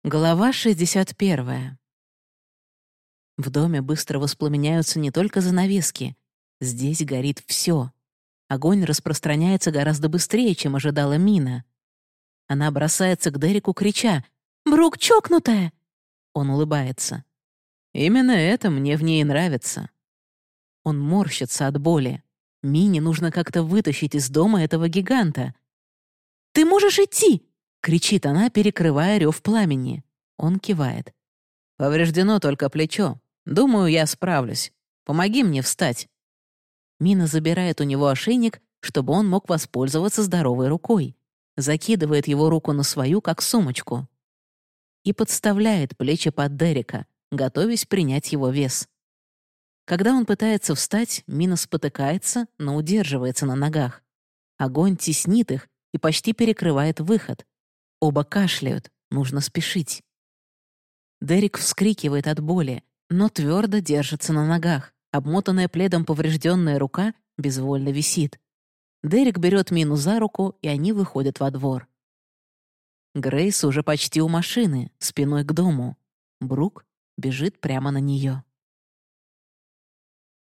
Глава 61. В доме быстро воспламеняются не только занавески. Здесь горит все. Огонь распространяется гораздо быстрее, чем ожидала Мина. Она бросается к Дереку, крича: «Брук чокнутая!» Он улыбается. «Именно это мне в ней нравится». Он морщится от боли. Мине нужно как-то вытащить из дома этого гиганта. «Ты можешь идти!» — кричит она, перекрывая рев пламени. Он кивает. «Повреждено только плечо. Думаю, я справлюсь. Помоги мне встать». Мина забирает у него ошейник, чтобы он мог воспользоваться здоровой рукой. Закидывает его руку на свою, как сумочку. И подставляет плечи под Дерека, готовясь принять его вес. Когда он пытается встать, Мина спотыкается, но удерживается на ногах. Огонь теснит их и почти перекрывает выход. Оба кашляют, нужно спешить. Дерек вскрикивает от боли, но твердо держится на ногах. Обмотанная пледом поврежденная рука безвольно висит. Дерек берет Мину за руку, и они выходят во двор. Грейс уже почти у машины, спиной к дому. Брук бежит прямо на нее.